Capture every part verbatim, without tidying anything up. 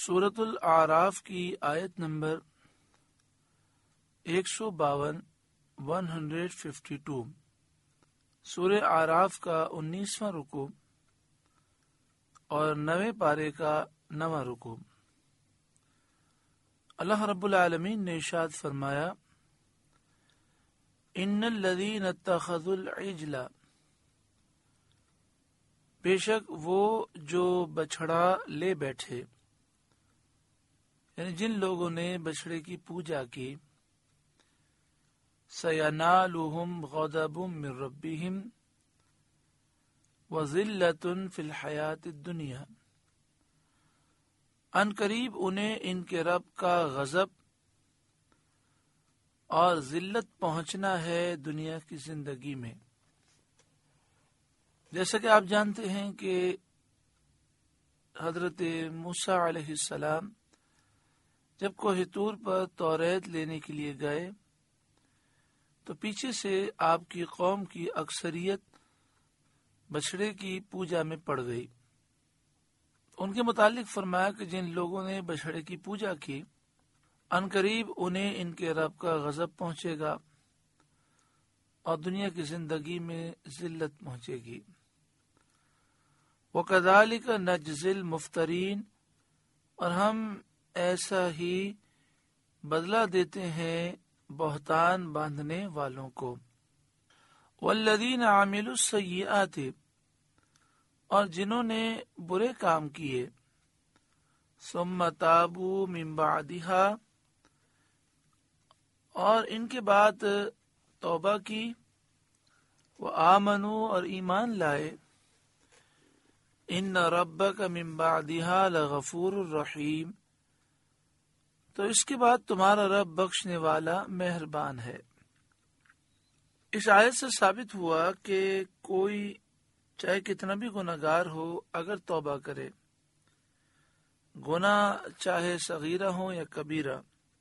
سورۃ الاعراف کی آیت نمبر ایک سو باون ون ہنڈریڈ ففٹی ٹو سورہ اعراف کا انیسواں رکوع اور نویں پارے کا نواں رکوع۔ اللہ رب العالمین نے ارشاد فرمایا، ان الذین اتخذوا العجل، بے شک وہ جو بچھڑا لے بیٹھے، یعنی جن لوگوں نے بچھڑے کی پوجا کی، سینالہم غضب من ربہم وذلۃ فی الحیاۃ الدنیا، ان قریب انہیں ان کے رب کا غضب اور ذلت پہنچنا ہے دنیا کی زندگی میں۔ جیسا کہ آپ جانتے ہیں کہ حضرت موسیٰ علیہ السلام جب کوہ طور پر توریت لینے کے لیے گئے تو پیچھے سے آپ کی قوم کی اکثریت بچھڑے کی پوجا میں پڑ گئی۔ ان کے متعلق فرمایا کہ جن لوگوں نے بچھڑے کی پوجا کی، ان قریب انہیں ان کے رب کا غضب پہنچے گا اور دنیا کی زندگی میں ذلت پہنچے گی۔ وَكَذَلِكَ نَجْزِي الْمُفْتَرِينَ، اور ہم ایسا ہی بدلہ دیتے ہیں بہتان باندھنے والوں کو۔ وَالَّذِينَ عَمِلُوا السَّيِّئَاتِ، اور جنہوں نے برے کام کیے، ثُمَّ تَابُوا مِن بَعْدِهَا، اور ان کے بعد توبہ کی، وَآمَنُوا، اور ایمان لائے، إِنَّ رَبَّكَ مِن بَعْدِهَا لَغَفُورٌ رَحِيمٌ، تو اس کے بعد تمہارا رب بخشنے والا مہربان ہے۔ اس آیت سے ثابت ہوا کہ کوئی چاہے کتنا بھی گناہگار ہو، اگر توبہ کرے، گناہ چاہے صغیرہ ہو یا کبیرہ،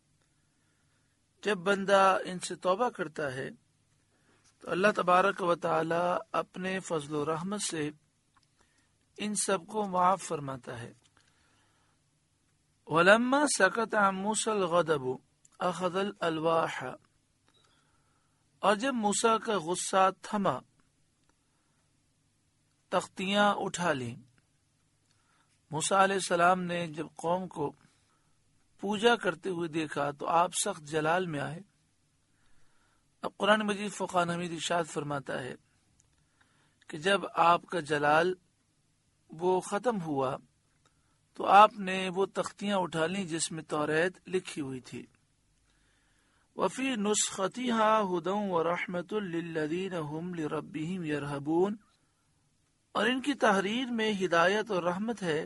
جب بندہ ان سے توبہ کرتا ہے تو اللہ تبارک و تعالی اپنے فضل و رحمت سے ان سب کو معاف فرماتا ہے۔ وَلَمَّا سَكَتَ عَن مُوسَى الْغَضَبُ أَخَذَ الْأَلْوَاحَ، اور جب موسیٰ کا غصہ تھما، تختیاں اٹھا لیں۔ موسیٰ علیہ السلام نے جب قوم کو پوجا کرتے ہوئے دیکھا تو آپ سخت جلال میں آئے۔ اب قرآن مجید فقان حمید ارشاد فرماتا ہے کہ جب آپ کا جلال وہ ختم ہوا تو آپ نے وہ تختیاں اٹھا لیں جس میں توریت لکھی ہوئی تھی۔ وفی نسختها ہدی ورحمۃ للذین هم لربهم یرہبون، اور ان کی تحریر میں ہدایت اور رحمت ہے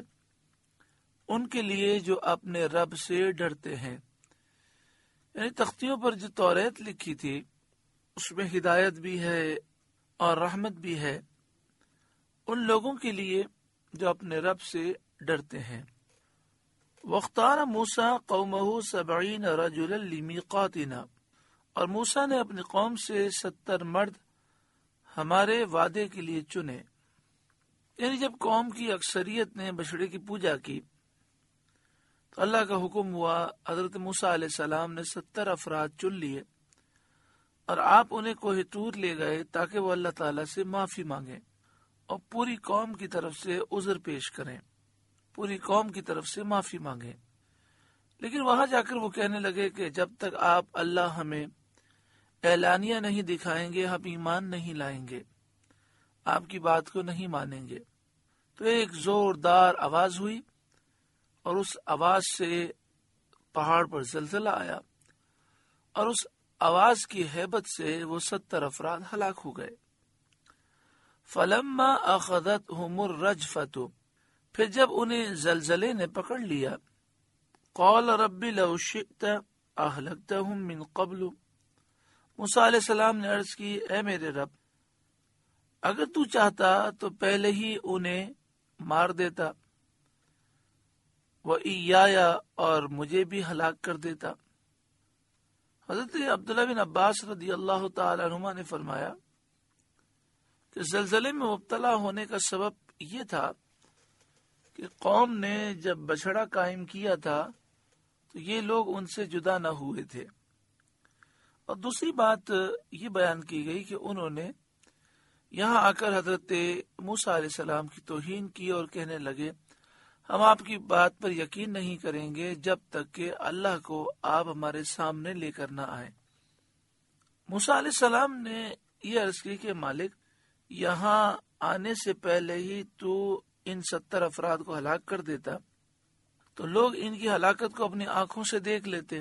ان کے لیے جو اپنے رب سے ڈرتے ہیں۔ یعنی تختیوں پر جو توریت لکھی تھی اس میں ہدایت بھی ہے اور رحمت بھی ہے ان لوگوں کے لیے جو اپنے رب سے ڈرتے ہیں۔ وَاخْتَارَ مُوسَىٰ قَوْمَهُ سَبْعِينَ رَجُلًا لِمِيقَاتِنَا، اور موسیٰ نے اپنی قوم سے ستر مرد ہمارے وعدے کے لیے چنے۔ یعنی جب قوم کی اکثریت نے بچھڑے کی پوجا کی تو اللہ کا حکم ہوا، حضرت موسیٰ علیہ السلام نے ستر افراد چن لیے اور آپ انہیں کوہ طور لے گئے تاکہ وہ اللہ تعالیٰ سے معافی مانگیں اور پوری قوم کی طرف سے عذر پیش کریں، پوری قوم کی طرف سے معافی مانگیں۔ لیکن وہاں جا کر وہ کہنے لگے کہ جب تک آپ اللہ ہمیں اعلانیہ نہیں دکھائیں گے ہم ایمان نہیں لائیں گے، آپ کی بات کو نہیں مانیں گے۔ تو ایک زوردار آواز ہوئی اور اس آواز سے پہاڑ پر زلزلہ آیا اور اس آواز کی ہیبت سے وہ ستر افراد ہلاک ہو گئے۔ فَلَمَّا أَخَذَتْهُمُ الرَّجْفَةُ، پھر جب انہیں زلزلے نے پکڑ لیا، قَالَ رَبِّ لَوْ شِئْتَ أَهْلَكْتَهُم مِّن قَبْلُ، موسیٰ علیہ السلام نے عرض کی، اے میرے رب، اگر تو چاہتا تو پہلے ہی انہیں مار دیتا، وَإِيَّايَ، اور مجھے بھی ہلاک کر دیتا۔ حضرت عبداللہ بن عباس رضی اللہ تعالی عنہما نے فرمایا کہ زلزلے میں مبتلا ہونے کا سبب یہ تھا کہ قوم نے جب بچڑا قائم کیا تھا تو یہ لوگ ان سے جدا نہ ہوئے تھے. اور دوسری بات یہ بیان کی گئی کہ انہوں نے یہاں آ کر حضرت موسیٰ علیہ السلام کی توہین کی اور کہنے لگے ہم آپ کی بات پر یقین نہیں کریں گے جب تک کہ اللہ کو آپ ہمارے سامنے لے کر نہ آئے. موسیٰ علیہ السلام نے یہ عرض کی کہ مالک یہاں آنے سے پہلے ہی تو ان ستر افراد کو ہلاک کر دیتا تو لوگ ان کی ہلاکت کو اپنی آنکھوں سے دیکھ لیتے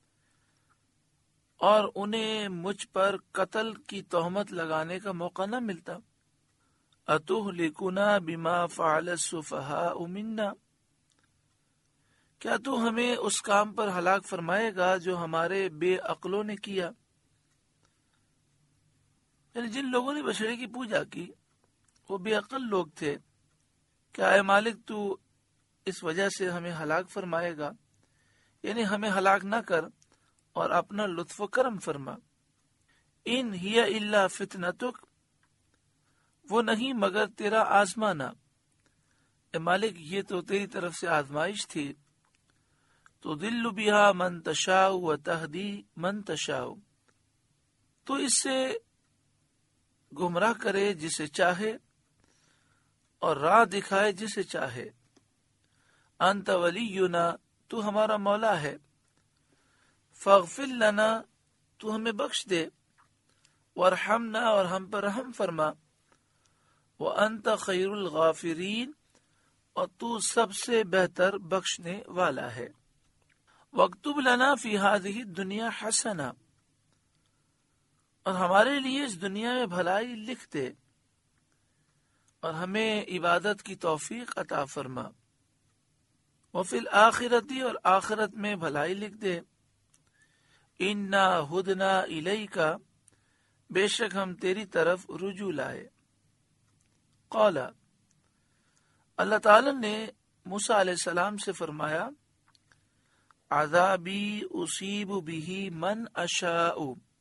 اور انہیں مجھ پر قتل کی تہمت لگانے کا موقع نہ ملتا. اتہلکنا بما فعل السفہاء منا، کیا تو ہمیں اس کام پر ہلاک فرمائے گا جو ہمارے بے عقلوں نے کیا. یعنی جن لوگوں نے بچڑے کی پوجا کی وہ بے عقل لوگ تھے. کیا اے مالک تو اس وجہ سے ہمیں ہلاک فرمائے گا؟ یعنی ہمیں ہلاک نہ کر اور اپنا لطف و کرم فرما. ان ہی الا فتنتک، وہ نہیں مگر تیرا آزمانا. اے مالک یہ تو تیری طرف سے آزمائش تھی. تو دل بہا من تشاء و تہدی من تشاء، تو اس سے گمراہ کرے جسے چاہے اور راہ دکھائے جسے چاہے. انت ولینا، تو ہمارا مولا ہے. فاغفر لنا، تو ہمیں بخش دے. وارحمنا، اور ہم پر رحم فرما. وانت خیر الغافرین، اور تو سب سے بہتر بخشنے والا ہے. واکتب لنا فی ہذہ الدنیا حسنہ، اور ہمارے لیے اس دنیا میں بھلائی لکھ دے اور ہمیں عبادت کی توفیق عطا فرما. وفی الآخرتی، اور آخرت میں بھلائی لکھ دے. انا ہدنا الیک، بے شک ہم تیری طرف رجوع لائے. قال، اللہ تعالی نے موسیٰ علیہ السلام سے فرمایا عذابی اصیب بہ من اشاء،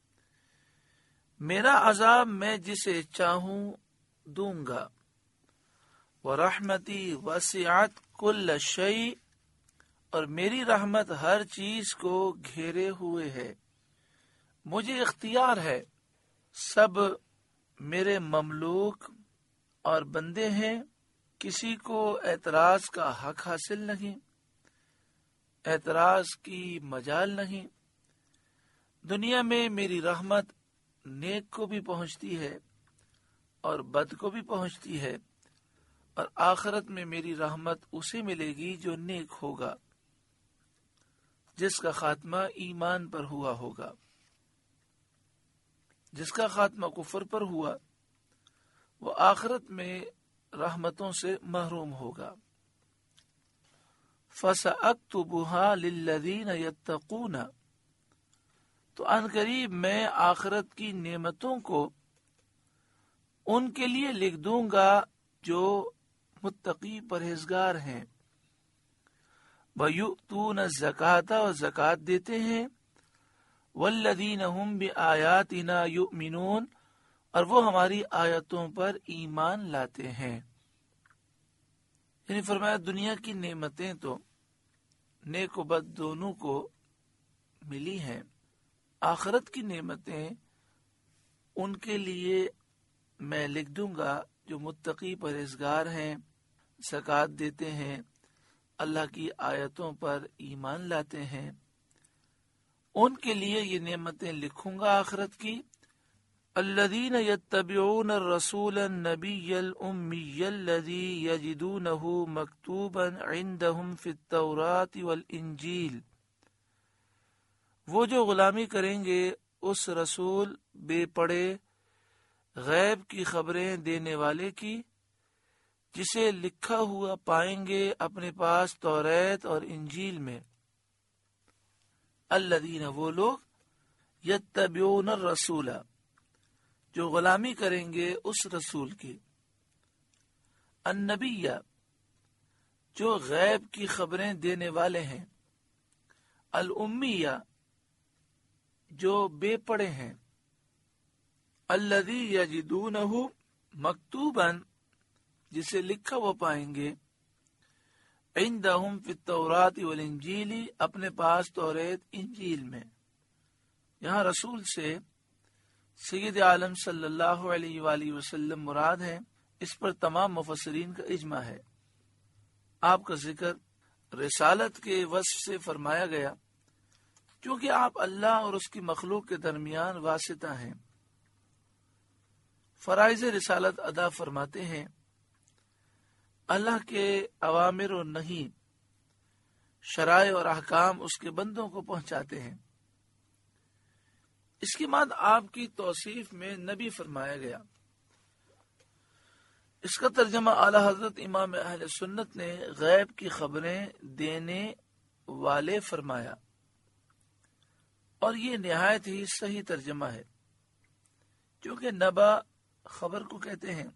میرا عذاب میں جسے چاہوں دوں گا. ورحمتی وسعت کل شیء، اور میری رحمت ہر چیز کو گھیرے ہوئے ہے. مجھے اختیار ہے، سب میرے مملوک اور بندے ہیں، کسی کو اعتراض کا حق حاصل نہیں، اعتراض کی مجال نہیں. دنیا میں میری رحمت نیک کو بھی پہنچتی ہے اور بد کو بھی پہنچتی ہے، اور آخرت میں میری رحمت اسے ملے گی جو نیک ہوگا، جس کا خاتمہ ایمان پر ہوا ہوگا. جس کا خاتمہ کفر پر ہوا وہ آخرت میں رحمتوں سے محروم ہوگا. فَسَأَكْتُبُهَا لِلَّذِينَ يَتَّقُونَ، تو ان قریب میں آخرت کی نعمتوں کو ان کے لیے لکھ دوں گا جو متقی پرہیزگار ہیں. وَيُؤْتُونَ الزَّكَاةَ، اور زکوٰۃ دیتے ہیں. وَالَّذِينَ هُمْ بِآيَاتِنَا يُؤْمِنُونَ، اور وہ ہماری آیتوں پر ایمان لاتے ہیں. یعنی فرمایا دنیا کی نعمتیں تو نیک و بد دونوں کو ملی ہیں، آخرت کی نعمتیں ان کے لیے میں لکھ دوں گا جو متقی پرہیزگار ہیں، زکوٰۃ دیتے ہیں، اللہ کی آیتوں پر ایمان لاتے ہیں. ان کے لیے یہ نعمتیں لکھوں گا آخرت کی. الذین یتبعون الرسول النبی الامی الذی یجدونہ مکتوبا عندہم فی التوراۃ والانجیل، وہ جو غلامی کریں گے اس رسول بے پڑے غیب کی خبریں دینے والے کی، جسے لکھا ہوا پائیں گے اپنے پاس توریت اور انجیل میں. الذین، وہ لوگ، یتبعون الرسول، جو غلامی کریں گے اس رسول کی، النبی، جو غیب کی خبریں دینے والے ہیں، الامیہ، جو بے پڑے ہیں، الذی یجدونہ، مکتوباً، جسے لکھا وہ پائیں گے، عندہم فی التوراۃ والانجیل، اپنے پاس توریت انجیل میں۔ یہاں رسول سے سید عالم صلی اللہ علیہ وآلہ وسلم مراد ہے، اس پر تمام مفسرین کا اجماع ہے۔ آپ کا ذکر رسالت کے وصف سے فرمایا گیا کیونکہ آپ اللہ اور اس کی مخلوق کے درمیان واسطہ ہیں، فرائض رسالت ادا فرماتے ہیں، اللہ کے اوامر و نہی، شرائع اور احکام اس کے بندوں کو پہنچاتے ہیں۔ اس کے بعد آپ کی توصیف میں نبی فرمایا گیا۔ اس کا ترجمہ اعلی حضرت امام اہل سنت نے غیب کی خبریں دینے والے فرمایا، اور یہ نہایت ہی صحیح ترجمہ ہے، کیونکہ نبا خبر کو کہتے ہیں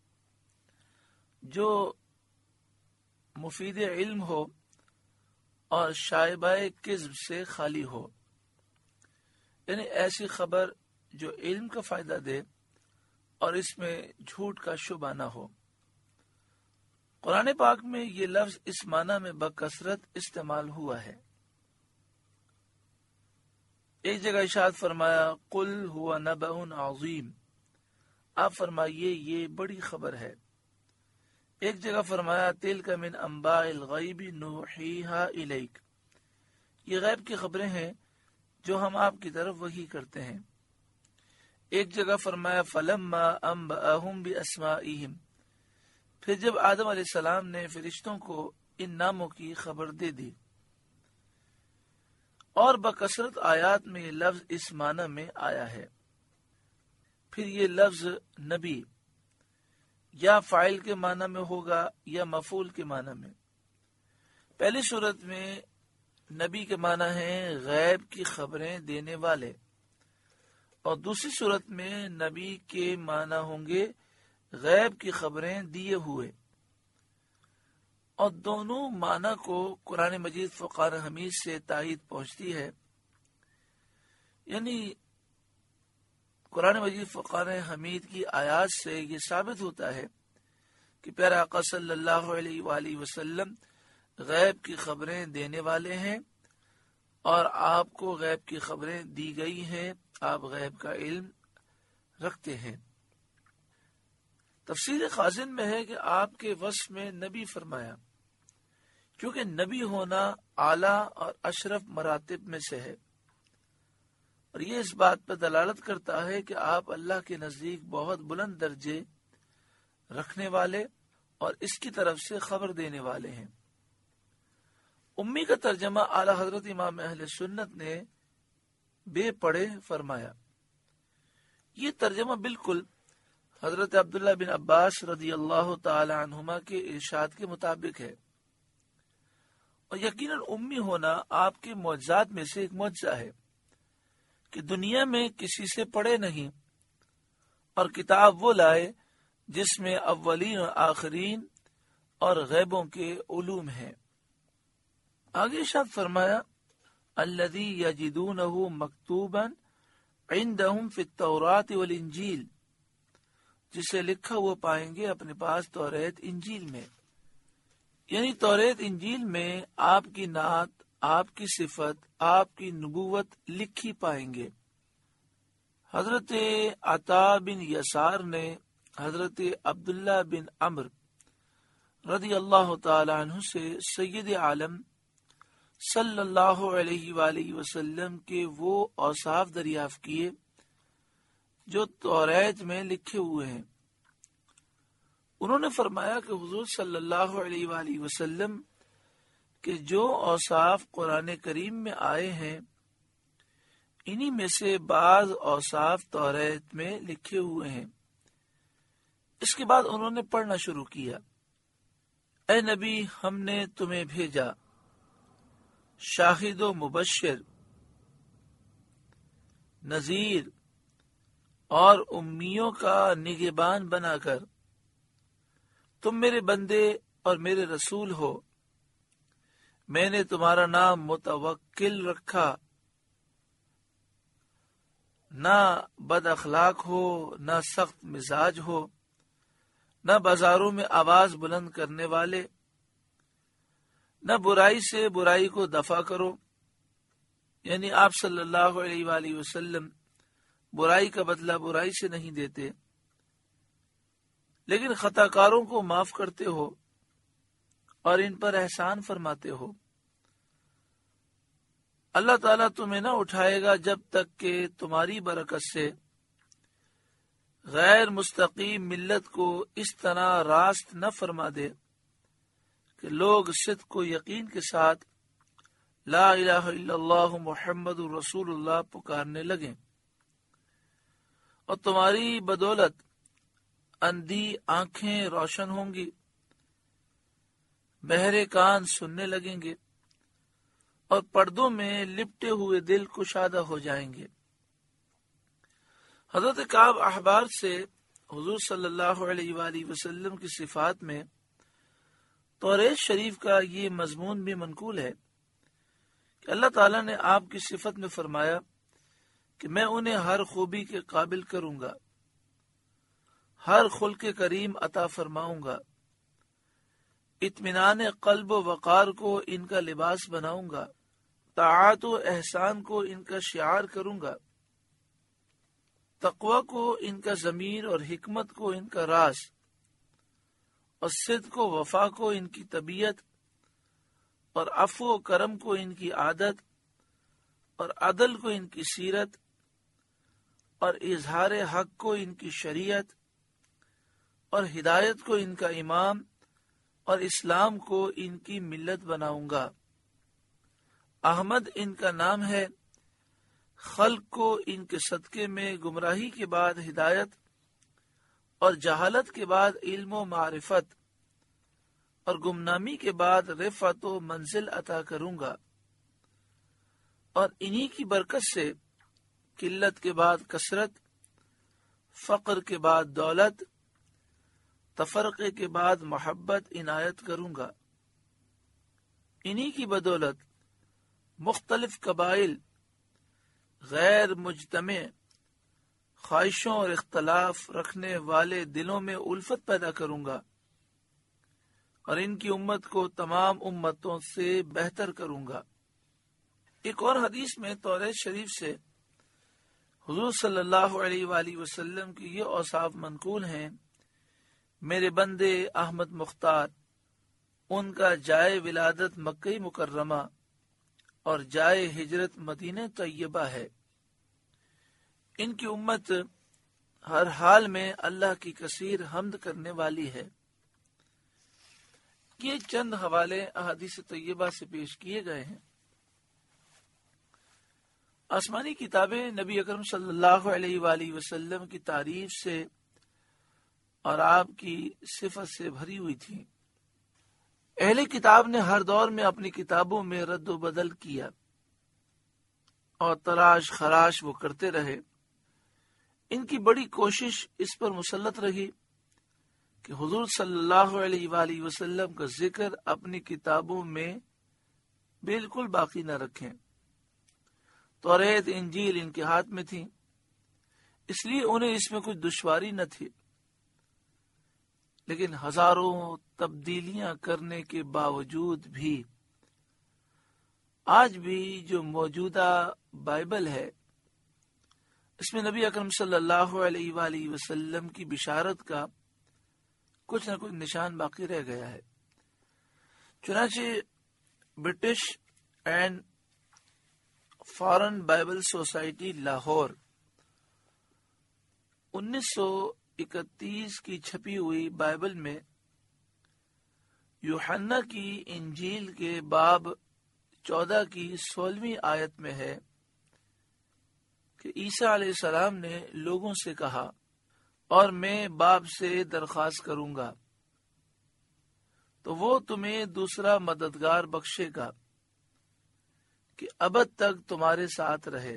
جو مفید علم ہو اور شائبہ کذب سے خالی ہو، یعنی ایسی خبر جو علم کا فائدہ دے اور اس میں جھوٹ کا شبہ نہ ہو۔ قرآن پاک میں یہ لفظ اس معنی میں بکثرت استعمال ہوا ہے۔ ایک جگہ ارشاد فرمایا قل هو نبأ عظیم، آپ فرمائیے یہ بڑی خبر ہے۔ ایک جگہ فرمایا تلک من انباء الغیب نوحیہا الیک، یہ غیب کی خبریں ہیں جو ہم آپ کی طرف وحی کرتے ہیں۔ ایک جگہ فرمایا فلما انبأہم باسمائہم، پھر جب آدم علیہ السلام نے فرشتوں کو ان ناموں کی خبر دے دی۔ اور بکثرت آیات میں یہ لفظ اس معنی میں آیا ہے۔ پھر یہ لفظ نبی یا فاعل کے معنی میں ہوگا یا مفعول کے معنی میں۔ پہلی صورت میں نبی کے معنی ہے غیب کی خبریں دینے والے، اور دوسری صورت میں نبی کے معنی ہوں گے غیب کی خبریں دیے ہوئے، اور دونوں معنی کو قرآن مجید فقار حمید سے تائید پہنچتی ہے۔ یعنی قرآن مجید فقار حمید کی آیات سے یہ ثابت ہوتا ہے کہ پیارا آقا صلی اللہ علیہ وآلہ وسلم غیب کی خبریں دینے والے ہیں، اور آپ کو غیب کی خبریں دی گئی ہیں، آپ غیب کا علم رکھتے ہیں۔ تفسیر خازن میں ہے کہ آپ کے وصف میں نبی فرمایا، کیونکہ نبی ہونا اعلیٰ اور اشرف مراتب میں سے ہے، اور یہ اس بات پر دلالت کرتا ہے کہ آپ اللہ کے نزدیک بہت بلند درجے رکھنے والے اور اس کی طرف سے خبر دینے والے ہیں۔ امی کا ترجمہ اعلی حضرت امام اہل سنت نے بے پڑھے فرمایا۔ یہ ترجمہ بالکل حضرت عبداللہ بن عباس رضی اللہ تعالی عنہما کے ارشاد کے مطابق ہے، اور یقیناً امی ہونا آپ کے معجزات میں سے ایک معجزہ ہے کہ دنیا میں کسی سے پڑھے نہیں، اور کتاب وہ لائے جس میں اولین اور آخرین اور غیبوں کے علوم ہیں۔ آگے ارشاد فرمایا الذی یجدونہ مکتوبا عندہم فی التوراۃ والانجیل، جسے لکھا وہ پائیں گے اپنے پاس توریت انجیل میں، یعنی توریت انجیل میں آپ کی نعت، آپ کی صفت، آپ کی نبوت لکھی پائیں گے۔ حضرت عطا بن یسار نے حضرت عبداللہ بن عمر رضی اللہ تعالی عنہ سے سید عالم صلی اللہ علیہ وآلہ وسلم کے وہ اوصاف دریافت کیے جو توریت میں لکھے ہوئے ہیں۔ انہوں نے فرمایا کہ حضور صلی اللہ علیہ وآلہ وسلم کہ جو اوصاف قرآن کریم میں آئے ہیں انہی میں سے بعض اوصاف توریت میں لکھے ہوئے ہیں۔ اس کے بعد انہوں نے پڑھنا شروع کیا، اے نبی ہم نے تمہیں بھیجا شاہد و مبشر، نذیر اور امیوں کا نگہبان بنا کر، تم میرے بندے اور میرے رسول ہو، میں نے تمہارا نام متوکل رکھا، نہ بد اخلاق ہو، نہ سخت مزاج ہو، نہ بازاروں میں آواز بلند کرنے والے، نہ برائی سے برائی کو دفع کرو، یعنی آپ صلی اللہ علیہ وآلہ وسلم برائی کا بدلہ برائی سے نہیں دیتے، لیکن خطا کاروں کو معاف کرتے ہو اور ان پر احسان فرماتے ہو۔ اللہ تعالیٰ تمہیں نہ اٹھائے گا جب تک کہ تمہاری برکت سے غیر مستقیم ملت کو اس طرح راست نہ فرما دے کہ لوگ صدق و یقین کے ساتھ لا الہ الا اللہ محمد رسول اللہ پکارنے لگیں، اور تمہاری بدولت اندھی آنکھیں روشن ہوں گی، بہرے کان سننے لگیں گے، اور پردوں میں لپٹے ہوئے دل کشادہ ہو جائیں گے۔ حضرت کعب احبار سے حضور صلی اللہ علیہ وآلہ وسلم کی صفات میں توریت شریف کا یہ مضمون بھی منقول ہے کہ اللہ تعالیٰ نے آپ کی صفت میں فرمایا کہ میں انہیں ہر خوبی کے قابل کروں گا، ہر خلق کریم عطا فرماؤں گا، اطمینان قلب و وقار کو ان کا لباس بناؤں گا، طاعت و احسان کو ان کا شعار کروں گا، تقوی کو ان کا ضمیر اور حکمت کو ان کا راز، اور صدق و وفا کو ان کی طبیعت، اور عفو و کرم کو ان کی عادت، اور عدل کو ان کی سیرت، اور اظہار حق کو ان کی شریعت، اور ہدایت کو ان کا امام، اور اسلام کو ان کی ملت بناؤں گا۔ احمد ان کا نام ہے، خلق کو ان کے صدقے میں گمراہی کے بعد ہدایت اور جہالت کے بعد علم و معرفت اور گمنامی کے بعد رفعت و منزل عطا کروں گا، اور انہی کی برکت سے قلت کے بعد کثرت، فقر کے بعد دولت، تفرقے کے بعد محبت عنایت کروں گا۔ انہی کی بدولت مختلف قبائل غیر مجتمع خواہشوں اور اختلاف رکھنے والے دلوں میں الفت پیدا کروں گا، اور ان کی امت کو تمام امتوں سے بہتر کروں گا۔ ایک اور حدیث میں توریت شریف سے حضور صلی اللہ علیہ وآلہ وسلم کی یہ اوصاف منقول ہیں: میرے بندے احمد مختار، ان کا جائے ولادت مکہ مکرمہ اور جائے ہجرت مدینہ طیبہ ہے۔ ان کی امت ہر حال میں اللہ کی کثیر حمد کرنے والی ہے۔ یہ چند حوالے احادیث طیبہ سے پیش کیے گئے ہیں۔ آسمانی کتابیں نبی اکرم صلی اللہ علیہ وآلہ وسلم کی تعریف سے اور آپ کی صفت سے بھری ہوئی تھی۔ اہل کتاب نے ہر دور میں اپنی کتابوں میں رد و بدل کیا اور تراش خراش وہ کرتے رہے۔ ان کی بڑی کوشش اس پر مسلط رہی کہ حضور صلی اللہ علیہ وآلہ وسلم کا ذکر اپنی کتابوں میں بالکل باقی نہ رکھیں۔ توریت انجیل ان کے ہاتھ میں تھی، اس لیے انہیں اس میں کچھ دشواری نہ تھی، لیکن ہزاروں تبدیلیاں کرنے کے باوجود بھی آج بھی جو موجودہ بائبل ہے اس میں نبی اکرم صلی اللہ علیہ وآلہ وسلم کی بشارت کا کچھ نہ کچھ نشان باقی رہ گیا ہے۔ چنانچہ British and Foreign Bible Society Lahore انیس سو اکتیس کی چھپی ہوئی بائبل میں یوحنا کی انجیل کے باب چودہ کی سولہویں آیت میں ہے کہ عیسیٰ علیہ السلام نے لوگوں سے کہا، اور میں باپ سے درخواست کروں گا تو وہ تمہیں دوسرا مددگار بخشے گا کہ ابد تک تمہارے ساتھ رہے۔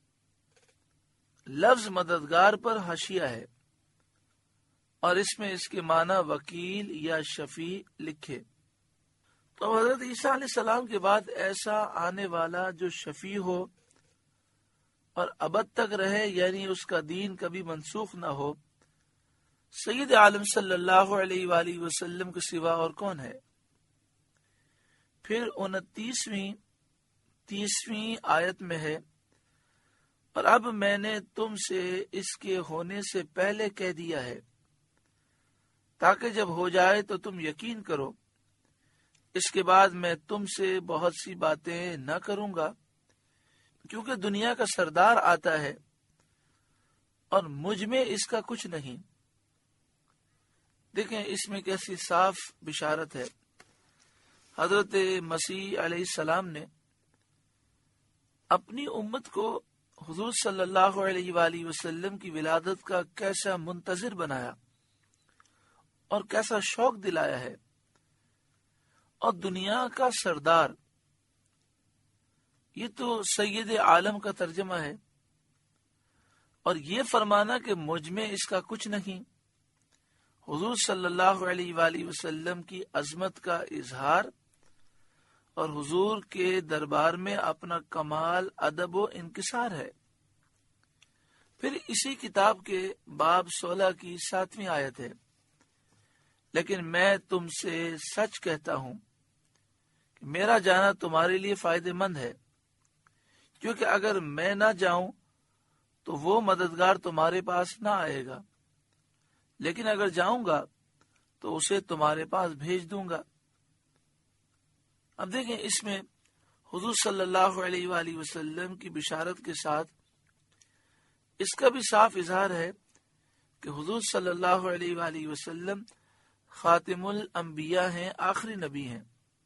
لفظ مددگار پر حاشیہ ہے اور اس میں اس کے معنی وکیل یا شفیع لکھے۔ تو حضرت عیسیٰ علیہ السلام کے بعد ایسا آنے والا جو شفیع ہو اور ابد تک رہے، یعنی اس کا دین کبھی منسوخ نہ ہو، سید عالم صلی اللہ علیہ وآلہ وسلم کے سوا اور کون ہے؟ پھر انتیسویں تیسویں آیت میں ہے، اور اب میں نے تم سے اس کے ہونے سے پہلے کہہ دیا ہے تاکہ جب ہو جائے تو تم یقین کرو، اس کے بعد میں تم سے بہت سی باتیں نہ کروں گا، کیونکہ دنیا کا سردار آتا ہے اور مجھ میں اس کا کچھ نہیں۔ دیکھیں اس میں کیسی صاف بشارت ہے۔ حضرت مسیح علیہ السلام نے اپنی امت کو حضور صلی اللہ علیہ وآلہ وسلم کی ولادت کا کیسا منتظر بنایا اور کیسا شوق دلایا ہے، اور دنیا کا سردار، یہ تو سید عالم کا ترجمہ ہے، اور یہ فرمانا کہ مجھ میں اس کا کچھ نہیں، حضور صلی اللہ علیہ وآلہ وسلم کی عظمت کا اظہار اور حضور کے دربار میں اپنا کمال ادب و انکسار ہے۔ پھر اسی کتاب کے باب سولہ کی ساتویں آیت ہے، لیکن میں تم سے سچ کہتا ہوں کہ میرا جانا تمہارے لیے فائدہ مند ہے، کیونکہ اگر میں نہ جاؤں تو وہ مددگار تمہارے پاس نہ آئے گا، لیکن اگر جاؤں گا تو اسے تمہارے پاس بھیج دوں گا۔ اب دیکھیں اس میں حضور صلی اللہ علیہ وآلہ وسلم کی بشارت کے ساتھ اس کا بھی صاف اظہار ہے کہ حضور صلی اللہ علیہ وآلہ وسلم خاتم الانبیاء ہیں، آخری نبی ہیں۔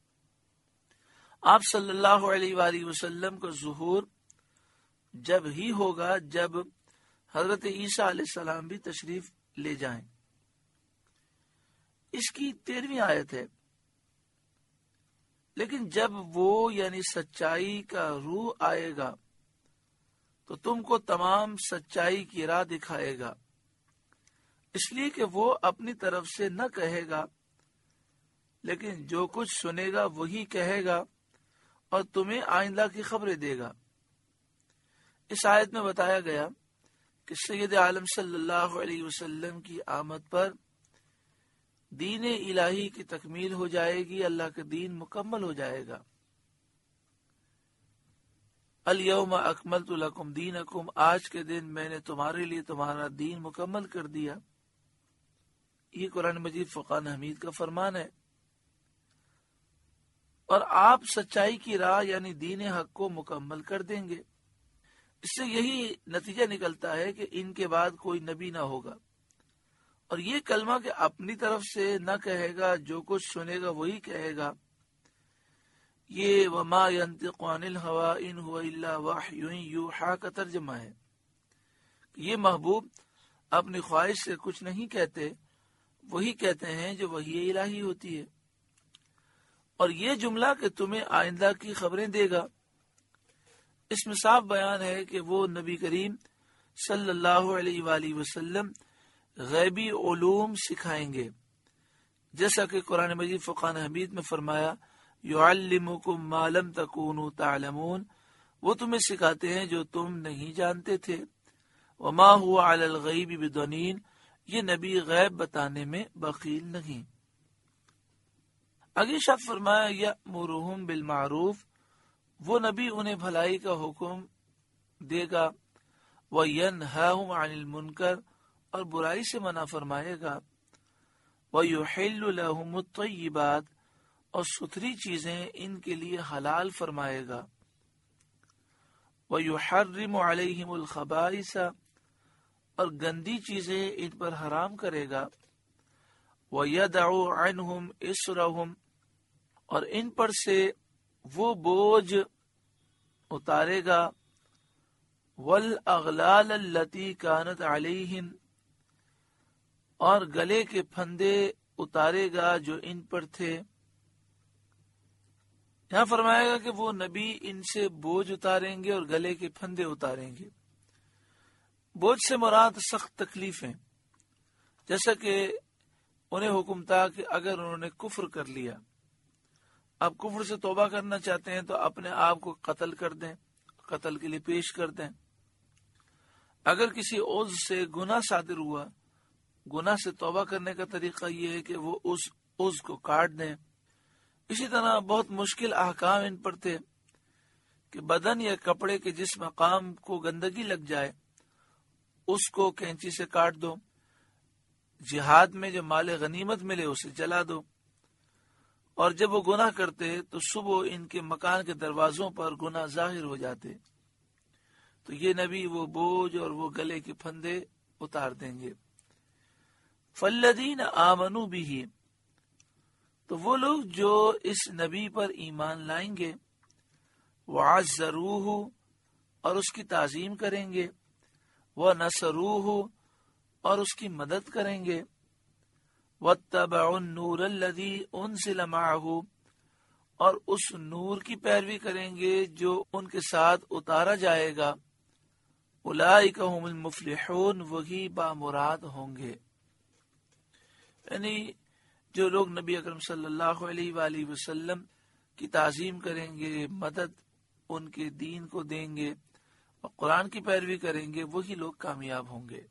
آپ صلی اللہ علیہ وآلہ وسلم کا ظہور جب ہی ہوگا جب حضرت عیسیٰ علیہ السلام بھی تشریف لے جائیں۔ اس کی تیرہویں آیت ہے، لیکن جب وہ یعنی سچائی کا روح آئے گا تو تم کو تمام سچائی کی راہ دکھائے گا، اس لیے کہ وہ اپنی طرف سے نہ کہے گا، لیکن جو کچھ سنے گا وہی کہے گا اور تمہیں آئندہ کی خبریں دے گا۔ اس آیت میں بتایا گیا کہ سید عالم صلی اللہ علیہ وسلم کی آمد پر دین الہی کی تکمیل ہو جائے گی، اللہ کا دین مکمل ہو جائے گا۔ الیوم اکملت لکم دینکم، آج کے دن میں نے تمہارے لیے تمہارا دین مکمل کر دیا۔ یہ قرآن مجید فرقان حمید کا فرمان ہے، اور آپ سچائی کی راہ یعنی دین حق کو مکمل کر دیں گے۔ اس سے یہی نتیجہ نکلتا ہے کہ ان کے بعد کوئی نبی نہ ہوگا، اور یہ کلمہ کہ اپنی طرف سے نہ کہے گا، جو کچھ سنے گا وہی کہے گا، یہ وما ينطق عن الهوى ان هو الا وحی یوحی کا ترجمہ ہے۔ یہ محبوب اپنی خواہش سے کچھ نہیں کہتے، وہی کہتے ہیں جو وحی الہی ہوتی ہے۔ اور یہ جملہ کہ تمہیں آئندہ کی خبریں دے گا، اس میں صاف بیان ہے کہ وہ نبی کریم صلی اللہ علیہ وآلہ وسلم غیبی علوم سکھائیں گے، جیسا کہ قرآن مجید فرقان حمید میں فرمایا یعلمکم ما لم تکونوا تعلمون، وہ تمہیں سکھاتے ہیں جو تم نہیں جانتے تھے۔ وما هو علی الغیب بضنین، یہ نبی غیب بتانے میں بخیل نہیں۔ اگلی شب فرمایا یأمرہم بالمعروف، وہ نبی انہیں بھلائی کا حکم دے گا، وینہاہم عن المنکر، اور برائی سے منع فرمائے گا، ویحل لہم الطیبات، اور ستھری چیزیں ان کے لیے حلال فرمائے گا، ویحرم علیہم الخبائث، اور گندی چیزیں ان پر حرام کرے گا، ویدع عنہم اسرہم، اور ان پر سے وہ بوجھ اتارے گا، والاغلال التی کانت علیہم، اور گلے کے پھندے اتارے گا جو ان پر تھے۔ یہاں فرمائے گا کہ وہ نبی ان سے بوجھ اتاریں گے اور گلے کے پھندے اتاریں گے۔ بوجھ سے مراد سخت تکلیفیں، جیسا کہ انہیں حکم تھا کہ اگر انہوں نے کفر کر لیا، اب کفر سے توبہ کرنا چاہتے ہیں تو اپنے آپ کو قتل کر دیں، قتل کے لیے پیش کر دیں۔ اگر کسی عضو سے گناہ صادر ہوا، گناہ سے توبہ کرنے کا طریقہ یہ ہے کہ وہ اس عضو کو کاٹ دیں، اسی طرح بہت مشکل احکام ان پر تھے کہ بدن یا کپڑے کے جس مقام کو گندگی لگ جائے اس کو کینچی سے کاٹ دو، جہاد میں جو مال غنیمت ملے اسے جلا دو، اور جب وہ گناہ کرتے تو صبح ان کے مکان کے دروازوں پر گناہ ظاہر ہو جاتے تو یہ نبی وہ بوجھ اور وہ گلے کے پھندے اتار دیں گے۔ فالذین آمنوا بہ، تو وہ لوگ جو اس نبی پر ایمان لائیں گے، وعزروہ، اور اس کی تعظیم کریں گے، ونصروہ، اور اس کی مدد کریں گے، واتبعوا النور الذی انزل معہ، اور اس نور کی پیروی کریں گے جو ان کے ساتھ اتارا جائے گا، اولئک هم المفلحون، وہی بامراد ہوں گے۔ یعنی جو لوگ نبی اکرم صلی اللہ علیہ وآلہ وسلم کی تعظیم کریں گے، مدد ان کے دین کو دیں گے اور قرآن کی پیروی کریں گے، وہی لوگ کامیاب ہوں گے۔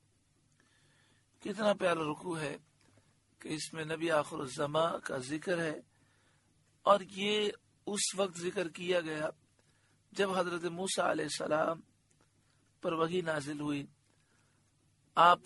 کتنا پیارا رکوع ہے کہ اس میں نبی آخر الزماں کا ذکر ہے، اور یہ اس وقت ذکر کیا گیا جب حضرت موسیٰ علیہ السلام پر وحی نازل ہوئی، آپ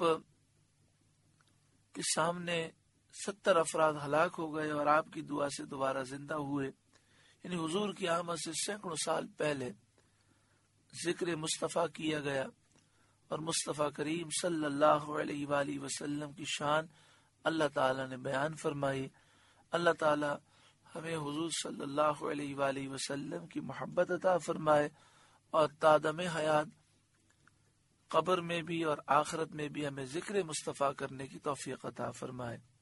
کے سامنے ستر افراد ہلاک ہو گئے اور آپ کی دعا سے دوبارہ زندہ ہوئے، یعنی حضور کی آمد سے سینکڑوں سال پہلے ذکر مصطفیٰ کیا گیا، اور مصطفیٰ کریم صلی اللہ علیہ وآلہ وسلم کی شان اللہ تعالیٰ نے بیان فرمائی۔ اللہ تعالیٰ ہمیں حضور صلی اللہ علیہ وآلہ وسلم کی محبت عطا فرمائے، اور تادم حیات قبر میں بھی اور آخرت میں بھی ہمیں ذکر مصطفیٰ کرنے کی توفیق عطا فرمائے۔